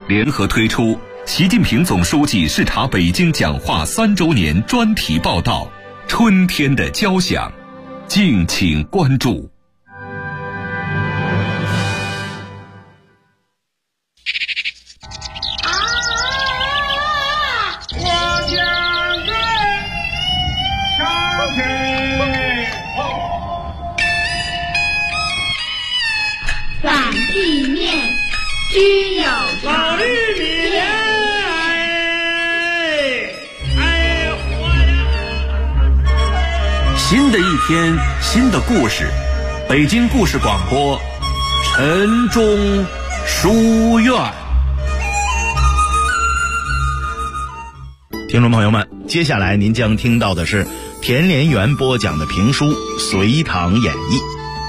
联合推出习近平总书记视察北京讲话3周年专题报道《春天的交响》，敬请关注。 反地面须有老绿米莲， 新的一天，新的故事，北京故事广播，晨钟书院。听众朋友们，接下来您将听到的是田连元播讲的评书《隋唐演义》。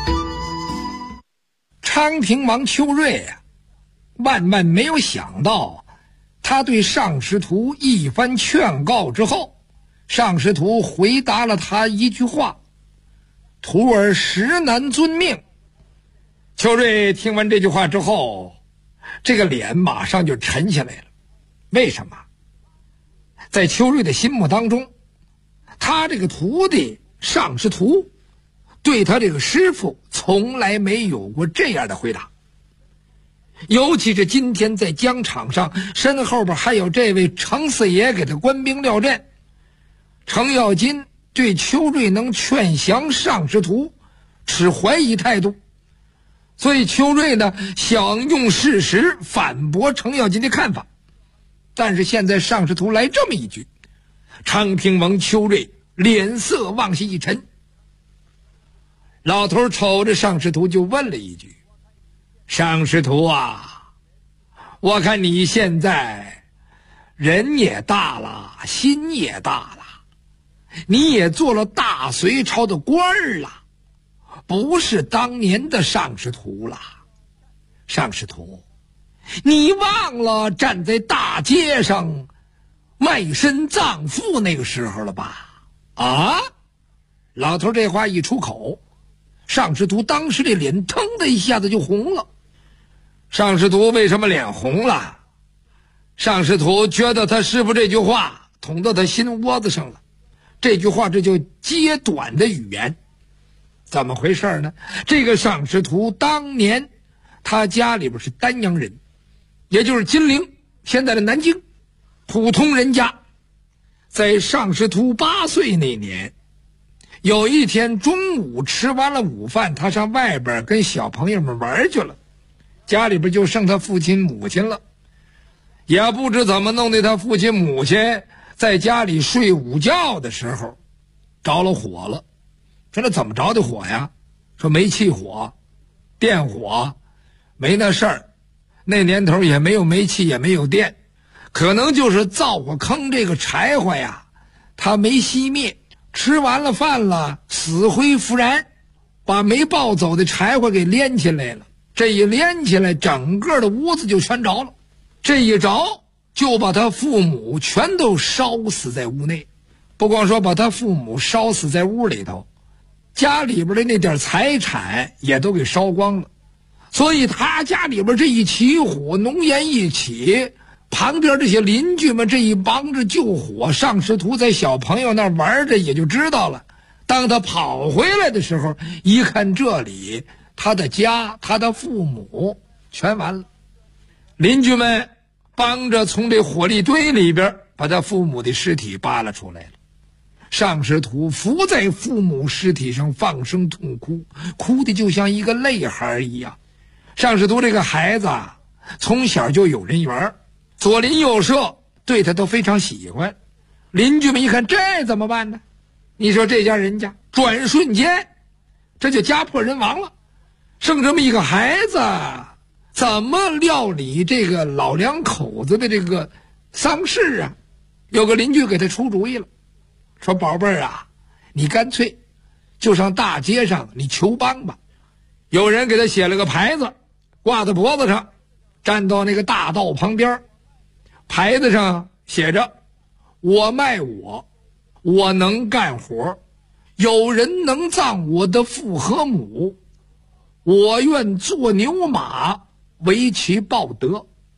昌平王邱瑞万万没有想到，他对尚师徒一番劝告之后，尚师徒回答了他一句话：徒儿实难遵命。邱瑞听完这句话之后，这个脸马上就沉下来了。为什么？在邱瑞的心目当中，他这个徒弟尚师徒对他这个师傅从来没有过这样的回答。尤其是今天在疆场上，身后边还有这位程四爷给他官兵料阵，程咬金对邱瑞能劝降尚师徒持怀疑态度，所以邱瑞呢想用事实反驳程咬金的看法。但是现在尚师徒来这么一句，昌平王邱瑞脸色往下一沉。老头瞅着尚师徒就问了一句：尚师徒啊，我看你现在人也大了，心也大了，你也做了大隋朝的官儿了，不是当年的尚师徒了。尚师徒，你忘了站在大街上卖身葬父那个时候了吧？啊！老头这话一出口，尚师徒当时这脸腾的一下子就红了。尚师徒为什么脸红了？尚师徒觉得他师傅这句话捅到他心窝子上了。这句话这就揭短的语言。怎么回事呢？这个尚师徒当年他家里边是丹阳人，也就是金陵现在的南京，普通人家。在尚师徒8岁那年，有一天中午吃完了午饭，他上外边跟小朋友们玩去了，家里边就剩他父亲母亲了。也不知怎么弄的，他父亲母亲在家里睡午觉的时候着了火了。说那怎么着的火呀？说煤气火、电火，没那事儿。那年头也没有煤气，也没有电，可能就是灶火坑这个柴火呀，他没熄灭。吃完了饭了，死灰复燃，把没抱走的柴火给连起来了。这一连起来，整个的屋子就全着了。这一着，就把他父母全都烧死在屋内。不光说把他父母烧死在屋里头，家里边的那点财产也都给烧光了。所以他家里边这一起火，浓烟一起，旁边这些邻居们这一帮着救火，尚师徒在小朋友那玩着也就知道了。当他跑回来的时候，一看这里，他的家，他的父母全完了。邻居们帮着从这火力堆里边把他父母的尸体扒拉出来了。尚师徒伏在父母尸体上放声痛哭，哭的就像一个泪孩一样。尚师徒这个孩子从小就有人缘，左邻右舍对他都非常喜欢。邻居们一看，这怎么办呢？你说这家人家转瞬间这就家破人亡了，剩这么一个孩子，怎么料理这个老两口子的这个丧事啊？有个邻居给他出主意了，说宝贝儿啊，你干脆就上大街上你求帮吧。有人给他写了个牌子，挂在脖子上，站到那个大道旁边，牌子上写着：我卖我能干活，有人能葬我的父和母，我愿做牛马为其报德。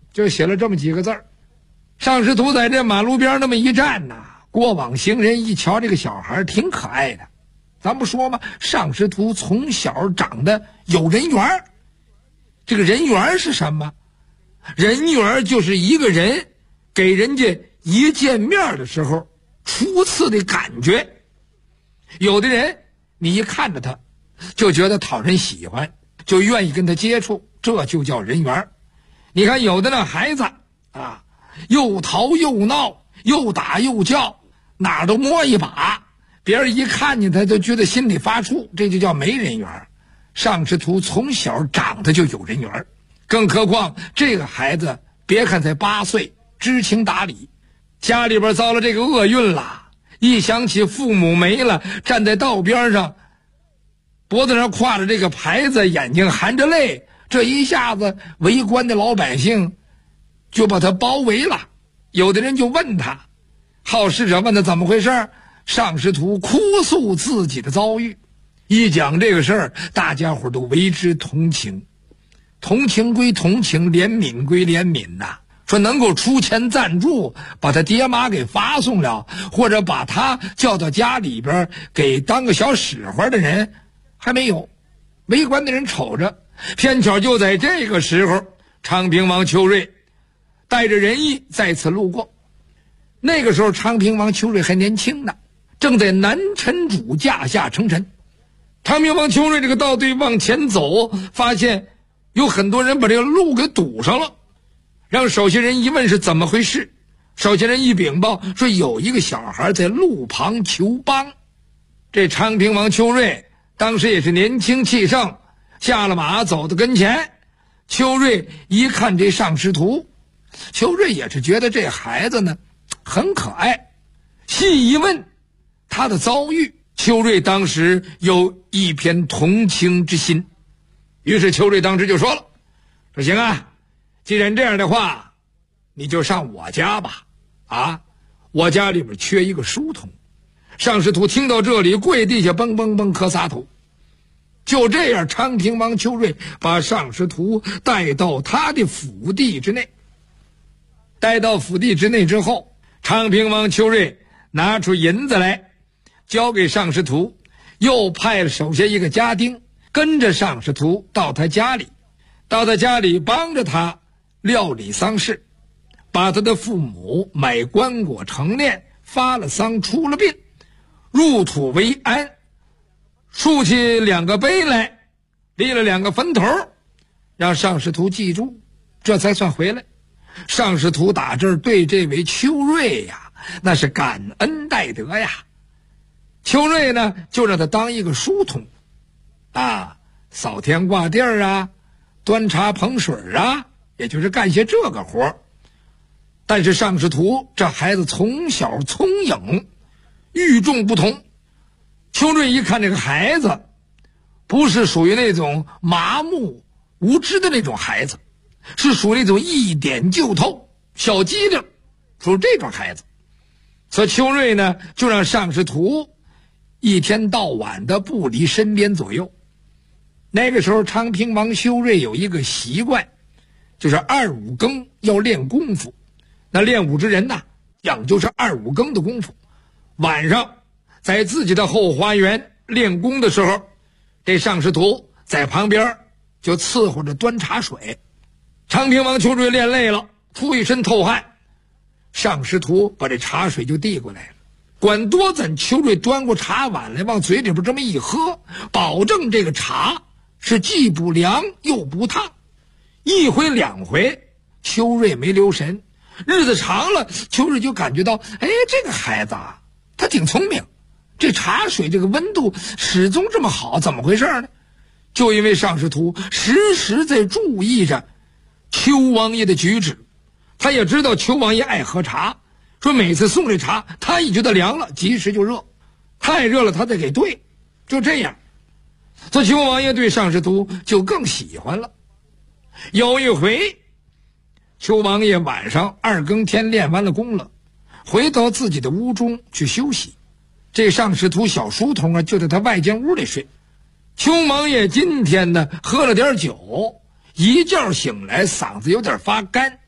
就写了这么几个字儿。尚师徒在这马路边那么一站呐，过往行人一瞧这个小孩挺可爱的，咱不说吗？尚师徒从小长得有人缘。这个人缘是什么？人缘就是一个人给人家一见面的时候初次的感觉。有的人你一看着他就觉得讨人喜欢，就愿意跟他接触，这就叫人缘。你看有的那孩子啊，又淘又闹，又打又叫，哪儿都摸一把，别人一看见他就觉得心里发怵，这就叫没人缘。尚师徒从小长得就有人缘，更何况这个孩子别看才8岁，知情达理，家里边遭了这个厄运了，一想起父母没了，站在道边上，脖子上挎着这个牌子，眼睛含着泪，这一下子围观的老百姓就把他包围了。有的人就问他，好事者问他怎么回事，尚师徒哭诉自己的遭遇。一讲这个事儿，大家伙都为之同情，同情归同情，怜悯归怜悯呐。说能够出钱赞助把他爹妈给发送了，或者把他叫到家里边给当个小使唤的人还没有。围观的人瞅着，偏巧就在这个时候，昌平王邱瑞带着人役再次路过。那个时候昌平王邱瑞还年轻呢，正在南陈主驾下称臣。昌平王邱瑞这个道队往前走，发现有很多人把这个路给堵上了，让守信人一问是怎么回事，守信人一禀报说有一个小孩在路旁求帮。这昌平王邱瑞当时也是年轻气盛，下了马走到跟前。邱瑞一看这尚师徒，邱瑞也是觉得这孩子呢很可爱，细一问他的遭遇，邱瑞当时有一片同情之心。于是邱瑞当时就说了，说行啊，既然这样的话，你就上我家吧，啊，我家里边缺一个书童。尚师徒听到这里，跪地下蹦蹦蹦磕仨头。就这样，昌平王邱瑞把尚师徒带到他的府邸之内。带到府邸之内之后，昌平王邱瑞拿出银子来交给尚师徒，又派了手下一个家丁跟着尚师徒到他家里，帮着他料理丧事，把他的父母买棺椁成殓，发了丧，出了殡，入土为安，竖起2个碑来，立了2个坟头，让尚师徒记住，这才算回来。尚师徒打这儿对这位邱瑞呀，那是感恩戴德呀。邱瑞呢，就让他当一个书童啊，扫天挂地啊，端茶捧水啊，也就是干些这个活。但是尚师徒这孩子从小聪颖，与众不同。邱瑞一看这个孩子不是属于那种麻木无知的那种孩子，是属于那种一点就透小机灵，属于这种孩子。所以邱瑞呢，就让尚师徒一天到晚的不离身边左右。那个时候昌平王邱瑞有一个习惯，就是2、5更要练功夫。那练武之人呐，讲究是2、5更的功夫。晚上在自己的后花园练功的时候，这尚师徒在旁边就伺候着端茶水。昌平王邱瑞练累了，出一身透汗，尚师徒把这茶水就递过来了。管多咱邱瑞端过茶碗来，往嘴里边这么一喝，保证这个茶是既不凉又不烫。1回2回，邱瑞没留神，日子长了，邱瑞就感觉到，这个孩子啊，他挺聪明，这茶水这个温度始终这么好，怎么回事呢？就因为尚师徒时时在注意着邱王爷的举止，他也知道邱王爷爱喝茶，说每次送这茶，他一觉得凉了，及时就热，太热了他再给兑，就这样。所以邱王爷对尚师徒就更喜欢了。有一回，邱王爷晚上2更天练完了功了，回到自己的屋中去休息。这尚师徒小书童啊，就在他外间屋里睡。邱王爷今天呢，喝了点酒，一觉醒来嗓子有点发干，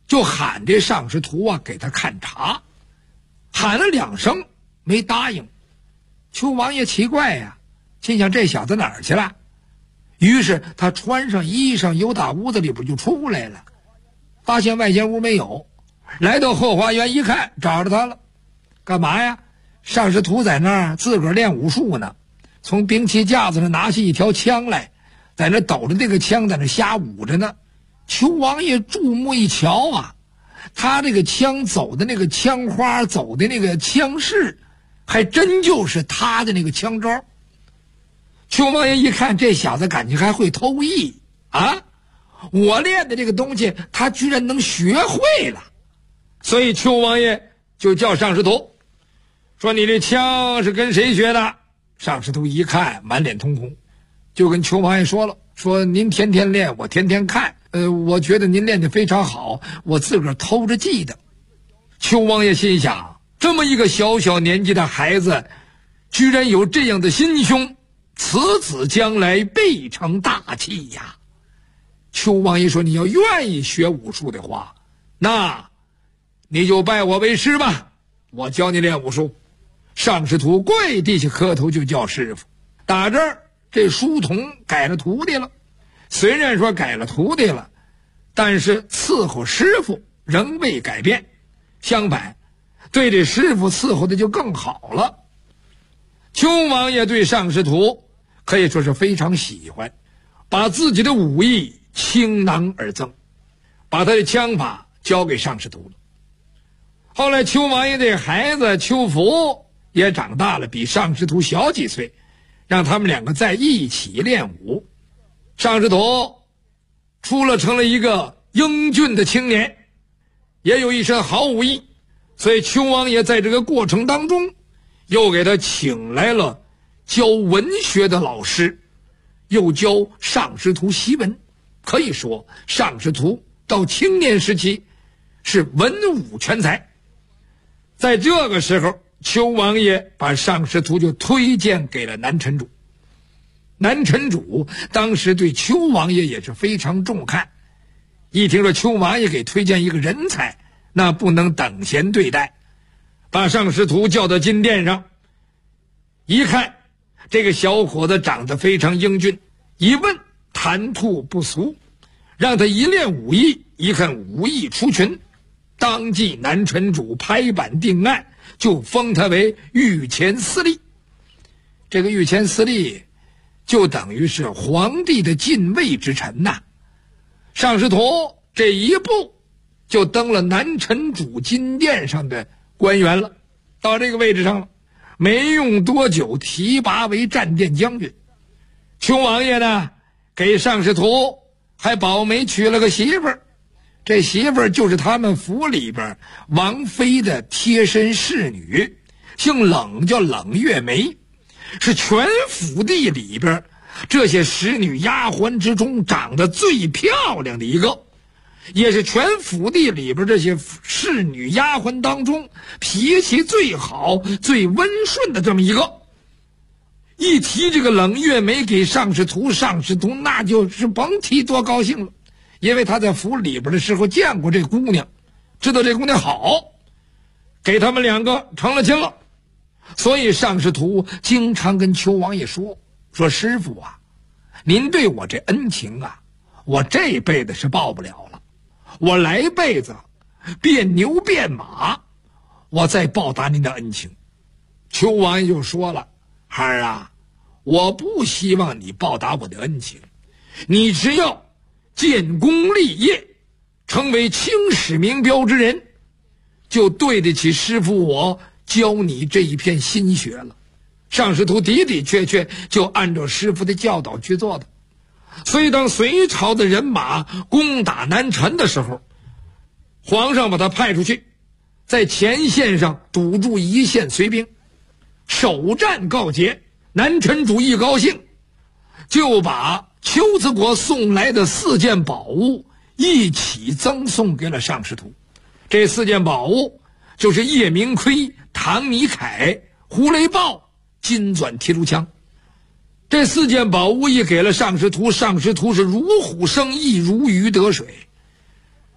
就喊这尚师徒啊给他看茶，喊了2声没答应。邱王爷奇怪呀，心想这小子哪儿去了？于是他穿上衣裳，由打屋子里边就出来了，发现外间屋没有，来到后花园一看，找着他了。干嘛呀？尚师徒在那儿自个儿练武术呢，从兵器架子上拿下一条枪来，在那抖着那个枪，在那瞎舞着呢。邱王爷注目一瞧啊，他这个枪走的那个枪花，走的那个枪势，还真就是他的那个枪招。邱王爷一看，这小子感情还会偷艺啊！我练的这个东西，他居然能学会了。所以邱王爷就叫尚师徒，说你这枪是跟谁学的？尚师徒一看满脸通红，就跟邱王爷说了，说您天天练，我天天看，我觉得您练得非常好，我自个儿偷着记的。邱王爷心想，这么一个小小年纪的孩子，居然有这样的心胸，此子将来必成大器呀。邱王爷说，你要愿意学武术的话，那你就拜我为师吧，我教你练武术。尚师徒跪地下磕头就叫师傅。打这儿，这书童改了徒弟了，虽然说改了徒弟了，但是伺候师傅仍未改变，相反对这师傅伺候的就更好了。邱王爷对尚师徒可以说是非常喜欢，把自己的武艺倾囊而赠，把他的枪法交给尚师徒了。后来邱王爷这孩子邱福也长大了，比尚师徒小几岁，让他们2个在一起练武。尚师徒成了一个英俊的青年，也有一身好武艺，所以邱王爷在这个过程当中又给他请来了教文学的老师，又教尚师徒习文。可以说尚师徒到青年时期是文武全才。在这个时候，邱王爷把尚师徒就推荐给了南陈主。南陈主当时对邱王爷也是非常重看，一听说邱王爷给推荐一个人才，那不能等闲对待，把尚师徒叫到金殿上，一看这个小伙子长得非常英俊，一问谈吐不俗，让他一练武艺，一看武艺出群，当即南陈主拍板定案，就封他为御前司隶。这个御前司隶就等于是皇帝的近卫之臣呐。尚师徒这一步就登了南陈主金殿上的官员了，到这个位置上了，没用多久提拔为战殿将军。邱王爷呢，给尚师徒还保媒娶了个媳妇儿，这媳妇儿就是他们府里边王妃的贴身侍女，姓冷，叫冷月梅，是全府地里边这些使女丫鬟之中长得最漂亮的一个，也是全府地里边这些侍女丫鬟当中脾气最好最温顺的这么一个。一提这个冷月梅给尚师徒，尚师徒那就是甭提多高兴了，因为他在府里边的时候见过这姑娘，知道这姑娘好，给他们2个成了亲了。所以尚师徒经常跟邱王爷说师傅啊，您对我这恩情啊，我这辈子是报不了了，我来辈子变牛变马，我再报答您的恩情。邱王爷就说了，孩儿啊，我不希望你报答我的恩情，你只要建功立业，成为青史名标之人，就对得起师傅我教你这一片心血了。尚师徒的的确确就按照师傅的教导去做的。所以当隋朝的人马攻打南陈的时候，皇上把他派出去，在前线上堵住一线隋兵，首战告捷。南陈主一高兴，就把丘子国送来的4件宝物一起赠送给了尚师徒。这4件宝物就是夜明盔、唐米铠、胡雷豹、金钻提督枪。这4件宝物一给了尚师徒，尚师徒是如虎生翼，如鱼得水。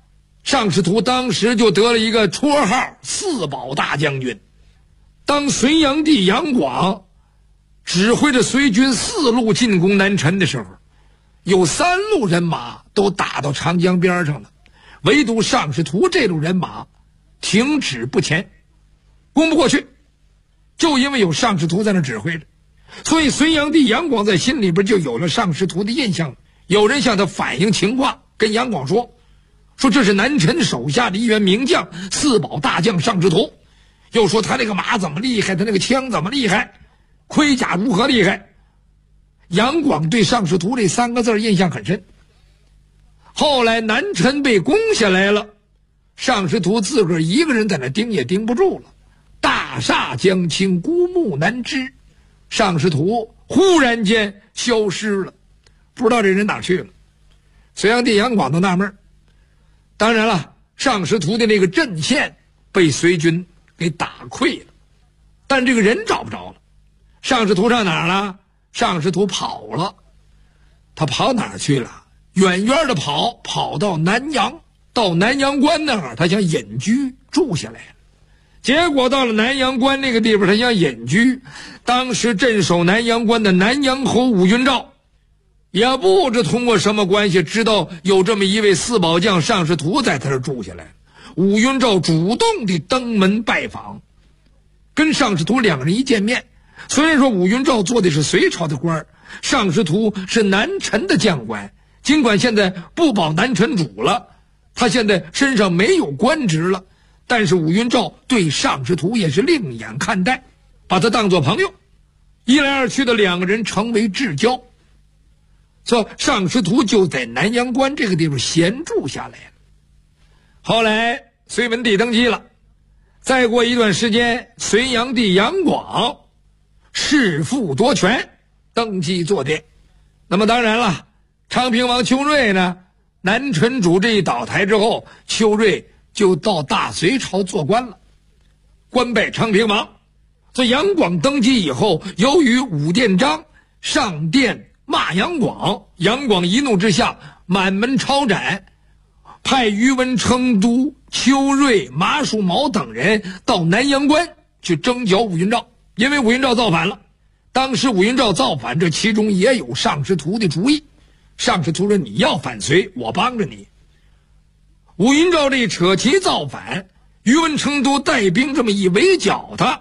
尚士图当时就得了一个绰号四保大将军。当隋炀帝杨广指挥着隋军4路进攻南陈的时候，有3路人马都打到长江边上了，唯独尚士图这路人马停止不前，攻不过去。就因为有尚士图在那指挥着，所以隋炀帝杨广在心里边就有了尚士图的印象。有人向他反映情况，跟杨广说这是南陈手下的一员名将四保大将尚士图，又说他那个马怎么厉害，他那个枪怎么厉害，盔甲如何厉害。杨广对尚士图这3个字印象很深。后来南陈被攻下来了，尚士图自个儿一个人在那盯也盯不住了，大厦将倾，孤木难支，尚士图忽然间消失了，不知道这人哪去了。隋炀帝杨广都纳闷。当然了，尚士图的那个阵线被隋军给打溃了，但这个人找不着了。尚士图上哪儿了？尚士图跑了。他跑哪儿去了？远远的跑到南阳，到南阳关那儿，他想隐居住下来了。结果到了南阳关那个地方，他想隐居，当时镇守南阳关的南阳侯武云照也不知通过什么关系知道有这么一位四保将尚士图在他这儿住下来。武云照主动地登门拜访，跟尚士图2个人一见面，虽然说武云照做的是隋朝的官，尚士图是南陈的将官，尽管现在不保南陈主了，他现在身上没有官职了，但是武云照对尚士图也是另眼看待，把他当作朋友，一来二去的2个人成为至交。所以尚士图就在南阳关这个地方闲住下来了。后来隋文帝登基了，再过一段时间，隋炀帝杨广弑父夺权，登基做殿。那么当然了，昌平王丘睿呢，南陈主这一倒台之后，丘睿就到大隋朝做官了，官拜昌平王。所以杨广登基以后，由于武殿章上殿骂杨广，杨广一怒之下满门抄斩，派于文成都、丘睿、马叔毛等人到南阳关去征剿武云照，因为武云照造反了。当时武云照造反，这其中也有尚士图的主意。尚士图说你要反隋，我帮着你。武云照这扯旗造反，于文成都带兵这么一围剿他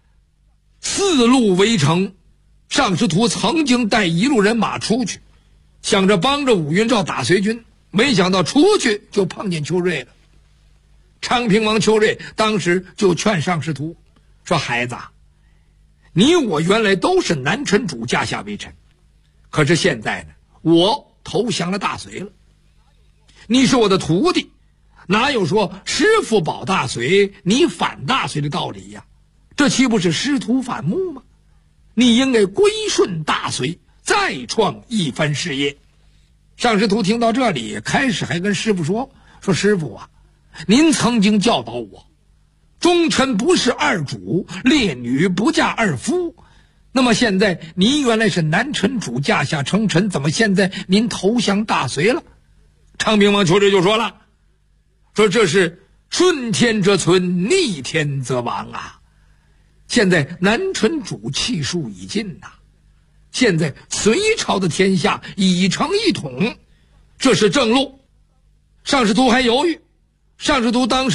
，4路围城。尚士图曾经带1路人马出去，想着帮着武云照打隋军，没想到出去就碰见丘睿了。昌平王丘睿当时就劝尚士图说，孩子，你我原来都是南陈主驾下为臣，可是现在呢，我投降了大隋了，你是我的徒弟，哪有说师父保大隋你反大隋的道理呀？这岂不是师徒反目吗？你应该归顺大隋，再创一番事业。尚士图听到这里，开始还跟师父说师父啊，您曾经教导我，忠臣不是2主，烈女不嫁2夫。那么现在您原来是南陈主驾下称臣，怎么现在您投降大隋了？昌平王丘睿就说了，说这是顺天则存，逆天则亡啊。现在南陈主气数已尽呐，现在隋朝的天下已成一统，这是正路。尚士图还犹豫，尚士图当时